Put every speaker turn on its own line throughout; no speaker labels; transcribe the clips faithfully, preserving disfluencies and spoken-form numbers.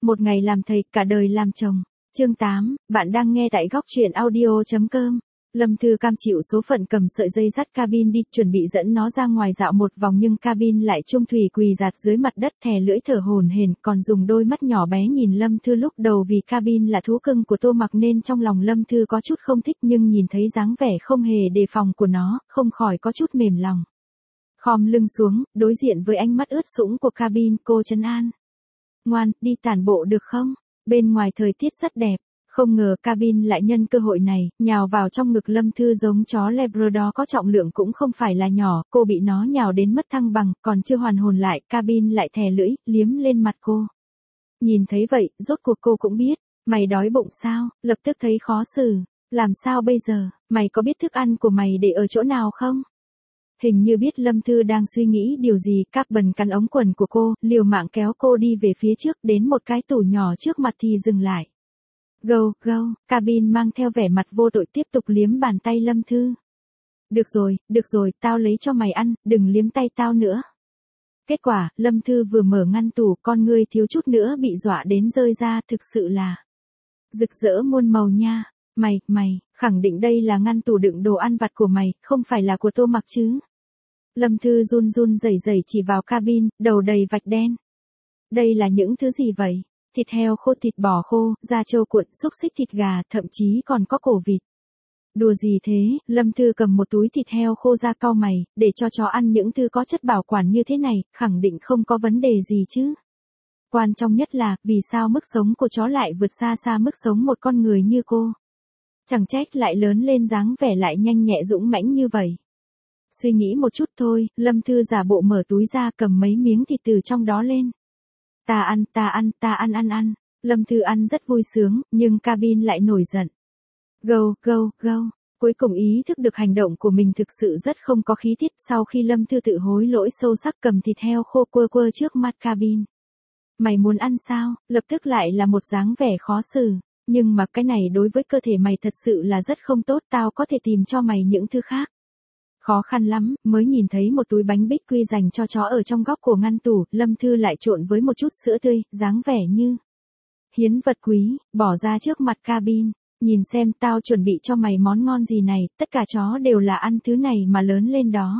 Một ngày làm thầy, cả đời làm chồng. Chương tám, bạn đang nghe tại góc truyện audio.com. Lâm Thư cam chịu số phận cầm sợi dây dắt cabin đi, chuẩn bị dẫn nó ra ngoài dạo một vòng nhưng cabin lại trung thủy quỳ dạt dưới mặt đất thè lưỡi thở hổn hển, còn dùng đôi mắt nhỏ bé nhìn Lâm Thư lúc đầu vì cabin là thú cưng của Tô Mặc nên trong lòng Lâm Thư có chút không thích nhưng nhìn thấy dáng vẻ không hề đề phòng của nó, không khỏi có chút mềm lòng. Khom lưng xuống, đối diện với ánh mắt ướt sũng của cabin, cô trấn an. Ngoan, đi tản bộ được không? Bên ngoài thời tiết rất đẹp. Không ngờ cabin lại nhân cơ hội này, nhào vào trong ngực Lâm Thư giống chó Labrador có trọng lượng cũng không phải là nhỏ, cô bị nó nhào đến mất thăng bằng, còn chưa hoàn hồn lại, cabin lại thè lưỡi, liếm lên mặt cô. Nhìn thấy vậy, rốt cuộc cô cũng biết, mày đói bụng sao, lập tức thấy khó xử, làm sao bây giờ, mày có biết thức ăn của mày để ở chỗ nào không? Hình như biết Lâm Thư đang suy nghĩ điều gì, Carbon cắn ống quần của cô, liều mạng kéo cô đi về phía trước, đến một cái tủ nhỏ trước mặt thì dừng lại. Go, go, cabin mang theo vẻ mặt vô tội tiếp tục liếm bàn tay Lâm Thư. Được rồi, được rồi, tao lấy cho mày ăn, đừng liếm tay tao nữa. Kết quả, Lâm Thư vừa mở ngăn tủ, con ngươi thiếu chút nữa bị dọa đến rơi ra, thực sự là rực rỡ muôn màu nha. Mày, mày, khẳng định đây là ngăn tủ đựng đồ ăn vặt của mày, không phải là của Tô Mặc chứ. Lâm Thư run run rẩy rẩy chỉ vào cabin, đầu đầy vạch đen. Đây là những thứ gì vậy? Thịt heo khô, thịt bò khô, da trâu cuộn, xúc xích, thịt gà, thậm chí còn có cổ vịt. Đùa gì thế? Lâm Thư cầm một túi thịt heo khô ra cau mày, để cho chó ăn những thứ có chất bảo quản như thế này, khẳng định không có vấn đề gì chứ. Quan trọng nhất là, vì sao mức sống của chó lại vượt xa xa mức sống một con người như cô. Chẳng trách lại lớn lên dáng vẻ lại nhanh nhẹ dũng mãnh như vậy. Suy nghĩ một chút thôi, Lâm Thư giả bộ mở túi ra cầm mấy miếng thịt từ trong đó lên. Ta ăn, ta ăn, ta ăn ăn ăn. Lâm Thư ăn rất vui sướng, nhưng cabin lại nổi giận. Go, go, go. Cuối cùng ý thức được hành động của mình thực sự rất không có khí tiết, sau khi Lâm Thư tự hối lỗi sâu sắc cầm thịt heo khô quơ quơ trước mặt cabin. Mày muốn ăn sao? Lập tức lại là một dáng vẻ khó xử. Nhưng mà cái này đối với cơ thể mày thật sự là rất không tốt, tao có thể tìm cho mày những thứ khác. Khó khăn lắm, mới nhìn thấy một túi bánh bích quy dành cho chó ở trong góc của ngăn tủ, Lâm Thư lại trộn với một chút sữa tươi, dáng vẻ như hiến vật quý, bỏ ra trước mặt cabin. Nhìn xem, tao chuẩn bị cho mày món ngon gì này, tất cả chó đều là ăn thứ này mà lớn lên đó.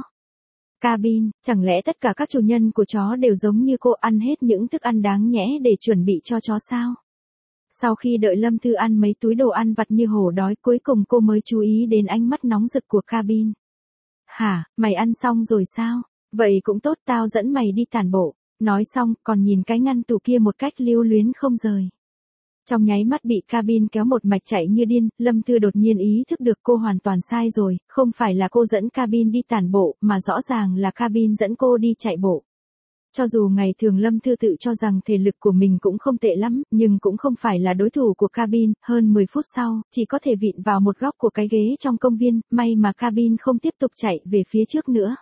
Cabin, chẳng lẽ tất cả các chủ nhân của chó đều giống như cô ăn hết những thức ăn đáng nhẽ để chuẩn bị cho chó sao? Sau khi đợi Lâm Thư ăn mấy túi đồ ăn vặt như hổ đói, cuối cùng cô mới chú ý đến ánh mắt nóng rực của cabin. Hả, mày ăn xong rồi sao? Vậy cũng tốt, tao dẫn mày đi tản bộ. Nói xong, còn nhìn cái ngăn tủ kia một cách lưu luyến không rời. Trong nháy mắt bị cabin kéo một mạch chạy như điên, Lâm Thư đột nhiên ý thức được cô hoàn toàn sai rồi, không phải là cô dẫn cabin đi tản bộ, mà rõ ràng là cabin dẫn cô đi chạy bộ. Cho dù ngày thường Lâm Thư tự cho rằng thể lực của mình cũng không tệ lắm, nhưng cũng không phải là đối thủ của cabin, hơn mười phút sau, chỉ có thể vịn vào một góc của cái ghế trong công viên, may mà cabin không tiếp tục chạy về phía trước nữa.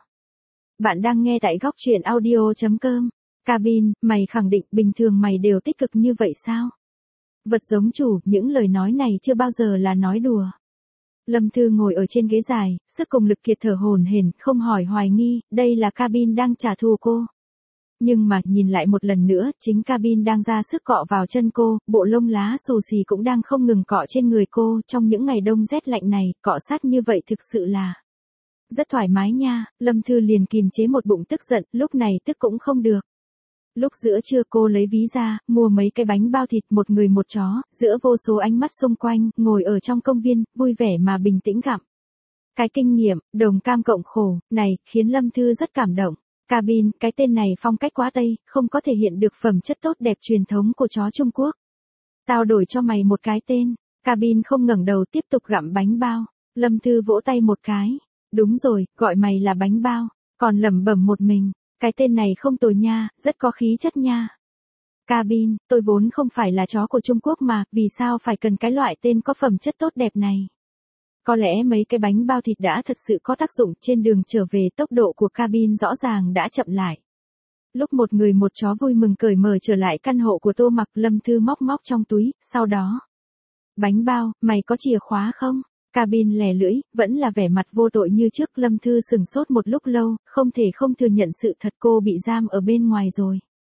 Bạn đang nghe tại góc truyện audio.com. Cabin, mày khẳng định bình thường mày đều tích cực như vậy sao? Vật giống chủ, những lời nói này chưa bao giờ là nói đùa. Lâm Thư ngồi ở trên ghế dài, sức cùng lực kiệt thở hổn hển, không hỏi hoài nghi, đây là cabin đang trả thù cô. Nhưng mà, nhìn lại một lần nữa, chính cabin đang ra sức cọ vào chân cô, bộ lông lá xù xì cũng đang không ngừng cọ trên người cô, trong những ngày đông rét lạnh này, cọ sát như vậy thực sự là rất thoải mái nha. Lâm Thư liền kìm chế một bụng tức giận, lúc này tức cũng không được. Lúc giữa trưa cô lấy ví ra, mua mấy cái bánh bao thịt, một người một chó, giữa vô số ánh mắt xung quanh, ngồi ở trong công viên, vui vẻ mà bình tĩnh gặm. Cái kinh nghiệm, đồng cam cộng khổ, này, khiến Lâm Thư rất cảm động. Cabin, cái tên này phong cách quá Tây, không có thể hiện được phẩm chất tốt đẹp truyền thống của chó Trung Quốc. Tao đổi cho mày một cái tên. Cabin không ngẩng đầu tiếp tục gặm bánh bao. Lâm Thư vỗ tay một cái. Đúng rồi, gọi mày là bánh bao. Còn lẩm bẩm một mình. Cái tên này không tồi nha, rất có khí chất nha. Cabin, tôi vốn không phải là chó của Trung Quốc mà, vì sao phải cần cái loại tên có phẩm chất tốt đẹp này? Có lẽ mấy cái bánh bao thịt đã thật sự có tác dụng, trên đường trở về tốc độ của cabin rõ ràng đã chậm lại. Lúc một người một chó vui mừng cởi mở trở lại căn hộ của Tô Mặc, Lâm Thư móc móc trong túi, sau đó. Bánh bao, mày có chìa khóa không? Cabin lè lưỡi, vẫn là vẻ mặt vô tội như trước. Lâm Thư sừng sốt một lúc lâu, không thể không thừa nhận sự thật, cô bị giam ở bên ngoài rồi.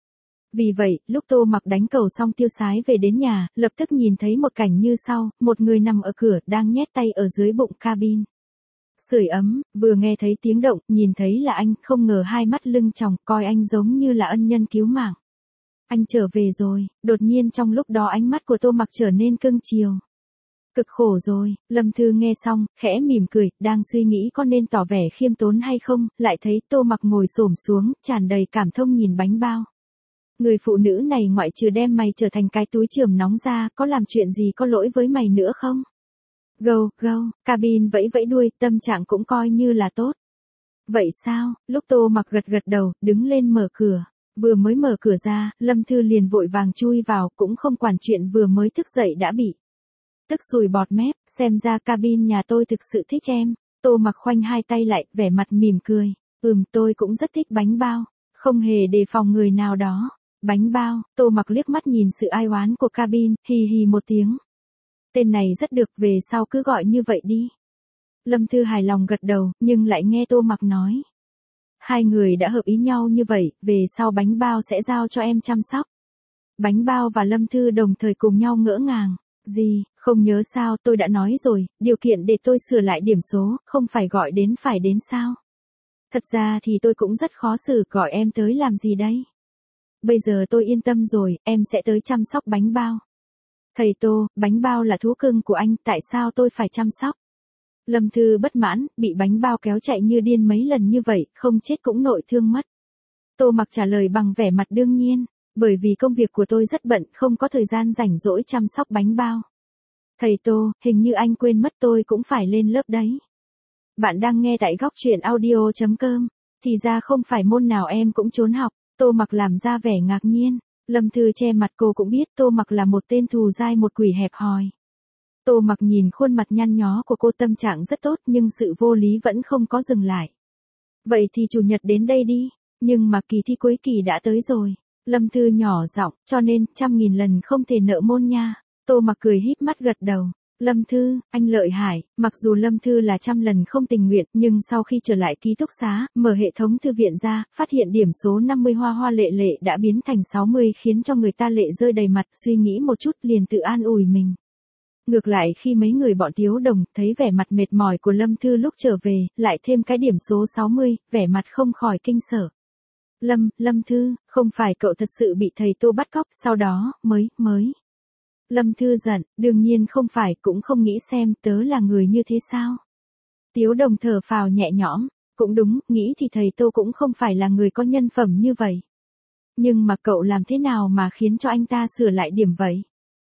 Vì vậy, lúc Tô Mặc đánh cầu xong tiêu sái về đến nhà, lập tức nhìn thấy một cảnh như sau, một người nằm ở cửa, đang nhét tay ở dưới bụng cabin. Sưởi ấm, vừa nghe thấy tiếng động, nhìn thấy là anh, không ngờ hai mắt lưng tròng, coi anh giống như là ân nhân cứu mạng. Anh trở về rồi, đột nhiên trong lúc đó ánh mắt của Tô Mặc trở nên cưng chiều. Cực khổ rồi, Lâm Thư nghe xong, khẽ mỉm cười, đang suy nghĩ có nên tỏ vẻ khiêm tốn hay không, lại thấy Tô Mặc ngồi xổm xuống, tràn đầy cảm thông nhìn bánh bao. Người phụ nữ này ngoại trừ đem mày trở thành cái túi chườm nóng ra, có làm chuyện gì có lỗi với mày nữa không? Gâu, gâu, cabin vẫy vẫy đuôi, tâm trạng cũng coi như là tốt. Vậy sao, lúc Tô Mặc gật gật đầu, đứng lên mở cửa. Vừa mới mở cửa ra, Lâm Thư liền vội vàng chui vào, cũng không quản chuyện vừa mới thức dậy đã bị tức sùi bọt mép, xem ra cabin nhà tôi thực sự thích em. Tô Mặc khoanh hai tay lại, vẻ mặt mỉm cười. Ừm, tôi cũng rất thích bánh bao, không hề đề phòng người nào đó. Bánh bao, Tô Mặc liếc mắt nhìn sự ai oán của cabin, hì hì một tiếng. Tên này rất được, về sau cứ gọi như vậy đi. Lâm Thư hài lòng gật đầu, nhưng lại nghe Tô Mặc nói. Hai người đã hợp ý nhau như vậy, về sau bánh bao sẽ giao cho em chăm sóc. Bánh bao và Lâm Thư đồng thời cùng nhau ngỡ ngàng. Gì, không nhớ sao, tôi đã nói rồi, điều kiện để tôi sửa lại điểm số, không phải gọi đến phải đến sao. Thật ra thì tôi cũng rất khó xử, gọi em tới làm gì đây? Bây giờ tôi yên tâm rồi, em sẽ tới chăm sóc bánh bao. Thầy Tô, bánh bao là thú cưng của anh, tại sao tôi phải chăm sóc? Lâm Thư bất mãn, bị bánh bao kéo chạy như điên mấy lần như vậy, không chết cũng nội thương mất. Tô Mặc trả lời bằng vẻ mặt đương nhiên, bởi vì công việc của tôi rất bận, không có thời gian rảnh rỗi chăm sóc bánh bao. Thầy Tô, hình như anh quên mất tôi cũng phải lên lớp đấy. Bạn đang nghe tại góc truyện audio chấm com, thì ra không phải môn nào em cũng trốn học. Tô Mặc làm ra vẻ ngạc nhiên. Lâm Thư che mặt, cô cũng biết Tô Mặc là một tên thù dai, một quỷ hẹp hòi. Tô Mặc nhìn khuôn mặt nhăn nhó của cô, tâm trạng rất tốt, nhưng sự vô lý vẫn không có dừng lại. Vậy thì chủ nhật đến đây đi, nhưng mà kỳ thi cuối kỳ đã tới rồi. Lâm Thư nhỏ giọng, cho nên trăm nghìn lần không thể nợ môn nha. Tô Mặc cười híp mắt gật đầu. Lâm Thư, anh lợi hại. Mặc dù Lâm Thư là trăm lần không tình nguyện, nhưng sau khi trở lại ký túc xá, mở hệ thống thư viện ra, phát hiện điểm số năm mươi hoa hoa lệ lệ đã biến thành sáu mươi, khiến cho người ta lệ rơi đầy mặt, suy nghĩ một chút liền tự an ủi mình. Ngược lại khi mấy người bọn Tiếu Đồng thấy vẻ mặt mệt mỏi của Lâm Thư lúc trở về, lại thêm cái điểm số sáu mươi, vẻ mặt không khỏi kinh sợ. Lâm, Lâm Thư, không phải cậu thật sự bị thầy Tô bắt cóc, sau đó, mới, mới. Lâm Thư giận, đương nhiên không phải, cũng không nghĩ xem tớ là người như thế sao. Tiếu Đồng thở phào nhẹ nhõm, cũng đúng, nghĩ thì thầy Tô cũng không phải là người có nhân phẩm như vậy. Nhưng mà cậu làm thế nào mà khiến cho anh ta sửa lại điểm vậy?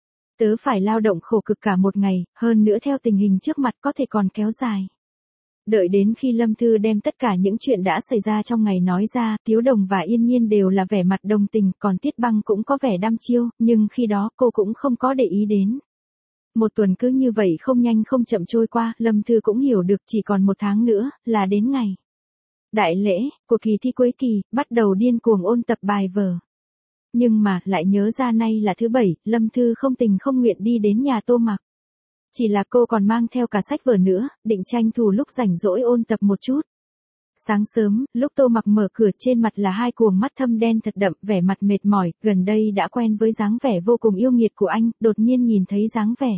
Tớ phải lao động khổ cực cả một ngày, hơn nữa theo tình hình trước mặt có thể còn kéo dài. Đợi đến khi Lâm Thư đem tất cả những chuyện đã xảy ra trong ngày nói ra, Tiếu Đồng và Yên Nhiên đều là vẻ mặt đồng tình, còn Tiết Băng cũng có vẻ đăm chiêu, nhưng khi đó cô cũng không có để ý đến. Một tuần cứ như vậy không nhanh không chậm trôi qua, Lâm Thư cũng hiểu được chỉ còn một tháng nữa, là đến ngày đại lễ, của kỳ thi cuối kỳ, bắt đầu điên cuồng ôn tập bài vở. Nhưng mà, lại nhớ ra nay là thứ bảy, Lâm Thư không tình không nguyện đi đến nhà Tô Mặc. Chỉ là cô còn mang theo cả sách vở nữa, định tranh thủ lúc rảnh rỗi ôn tập một chút. Sáng sớm, lúc Tô Mặc mở cửa, trên mặt là hai cuồng mắt thâm đen thật đậm, vẻ mặt mệt mỏi, gần đây đã quen với dáng vẻ vô cùng yêu nghiệt của anh, đột nhiên nhìn thấy dáng vẻ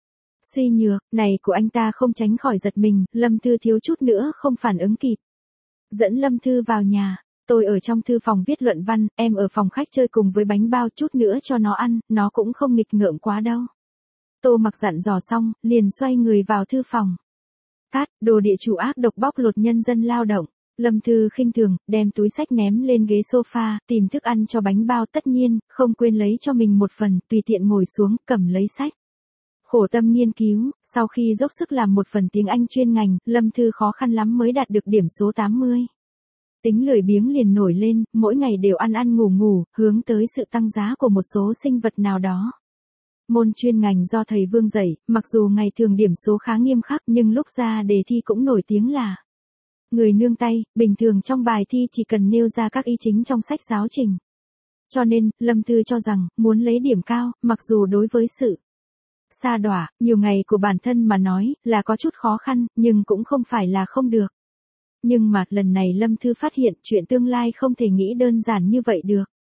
suy nhược này của anh ta không tránh khỏi giật mình, Lâm Thư thiếu chút nữa không phản ứng kịp. Dẫn Lâm Thư vào nhà, tôi ở trong thư phòng viết luận văn, em ở phòng khách chơi cùng với bánh bao, chút nữa cho nó ăn, nó cũng không nghịch ngợm quá đâu. Tô Mặc dặn dò xong, liền xoay người vào thư phòng. Cát, đồ địa chủ ác độc bóc lột nhân dân lao động. Lâm Thư khinh thường, đem túi sách ném lên ghế sofa, tìm thức ăn cho bánh bao, tất nhiên, không quên lấy cho mình một phần, tùy tiện ngồi xuống, cầm lấy sách. Khổ tâm nghiên cứu, sau khi dốc sức làm một phần tiếng Anh chuyên ngành, Lâm Thư khó khăn lắm mới đạt được điểm số tám mươi. Tính lười biếng liền nổi lên, mỗi ngày đều ăn ăn ngủ ngủ, hướng tới sự tăng giá của một số sinh vật nào đó. Môn chuyên ngành do thầy Vương dạy, mặc dù ngày thường điểm số khá nghiêm khắc nhưng lúc ra đề thi cũng nổi tiếng là người nương tay, bình thường trong bài thi chỉ cần nêu ra các ý chính trong sách giáo trình. Cho nên, Lâm Thư cho rằng, muốn lấy điểm cao, mặc dù đối với sự sa đọa, nhiều ngày của bản thân mà nói, là có chút khó khăn, nhưng cũng không phải là không được. Nhưng mà, lần này Lâm Thư phát hiện chuyện tương lai không thể nghĩ đơn giản như vậy được.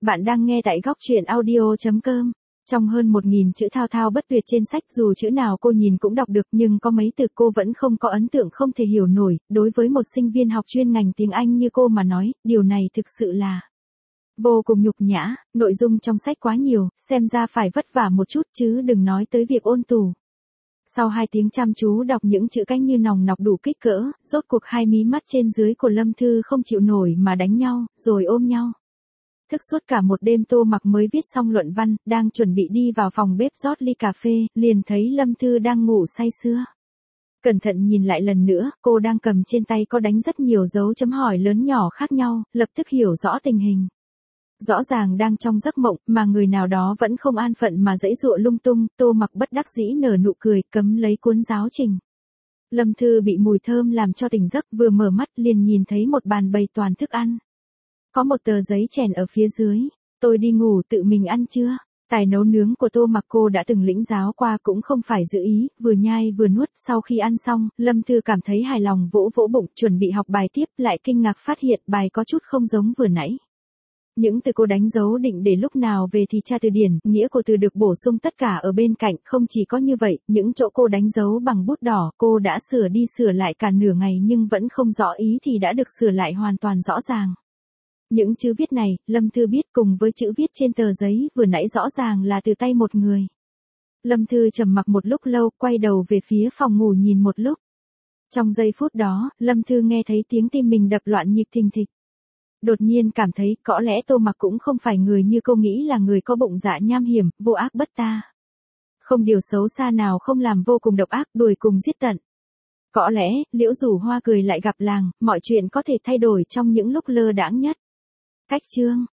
Bạn đang nghe tại góc truyện audio chấm com. Trong hơn một nghìn chữ thao thao bất tuyệt trên sách, dù chữ nào cô nhìn cũng đọc được, nhưng có mấy từ cô vẫn không có ấn tượng, không thể hiểu nổi. Đối với một sinh viên học chuyên ngành tiếng Anh như cô mà nói, điều này thực sự là vô cùng nhục nhã. Nội dung trong sách quá nhiều, xem ra phải vất vả một chút chứ đừng nói tới việc ôn tủ. Sau hai tiếng chăm chú đọc những chữ cách như nòng nọc đủ kích cỡ, rốt cuộc hai mí mắt trên dưới của Lâm Thư không chịu nổi mà đánh nhau, rồi ôm nhau. Thức suốt cả một đêm, Tô Mặc mới viết xong luận văn, đang chuẩn bị đi vào phòng bếp rót ly cà phê, liền thấy Lâm Thư đang ngủ say sưa. Cẩn thận nhìn lại lần nữa, cô đang cầm trên tay có đánh rất nhiều dấu chấm hỏi lớn nhỏ khác nhau, lập tức hiểu rõ tình hình. Rõ ràng đang trong giấc mộng, mà người nào đó vẫn không an phận mà giãy giụa lung tung. Tô Mặc bất đắc dĩ nở nụ cười, cấm lấy cuốn giáo trình. Lâm Thư bị mùi thơm làm cho tỉnh giấc, vừa mở mắt liền nhìn thấy một bàn bày toàn thức ăn. Có một tờ giấy chèn ở phía dưới. Tôi đi ngủ, tự mình ăn chưa? Tài nấu nướng của Tô Mặc cô đã từng lĩnh giáo qua, cũng không phải giữ ý, vừa nhai vừa nuốt. Sau khi ăn xong, Lâm Thư cảm thấy hài lòng, vỗ vỗ bụng, chuẩn bị học bài tiếp, lại kinh ngạc phát hiện bài có chút không giống vừa nãy. Những từ cô đánh dấu định để lúc nào về thì tra từ điển, nghĩa của từ được bổ sung tất cả ở bên cạnh. Không chỉ có như vậy, những chỗ cô đánh dấu bằng bút đỏ, cô đã sửa đi sửa lại cả nửa ngày nhưng vẫn không rõ ý thì đã được sửa lại hoàn toàn rõ ràng. Những chữ viết này, Lâm Thư biết cùng với chữ viết trên tờ giấy vừa nãy rõ ràng là từ tay một người. Lâm Thư trầm mặc một lúc lâu, quay đầu về phía phòng ngủ nhìn một lúc. Trong giây phút đó, Lâm Thư nghe thấy tiếng tim mình đập loạn nhịp thình thịch. Đột nhiên cảm thấy, có lẽ Tô Mặc cũng không phải người như cô nghĩ, là người có bụng dạ nham hiểm, vô ác bất ta. Không điều xấu xa nào không làm vô cùng độc ác, đuổi cùng giết tận. Có lẽ, liễu rủ hoa cười lại gặp làng, mọi chuyện có thể thay đổi trong những lúc lơ đãng nhất. Cách chương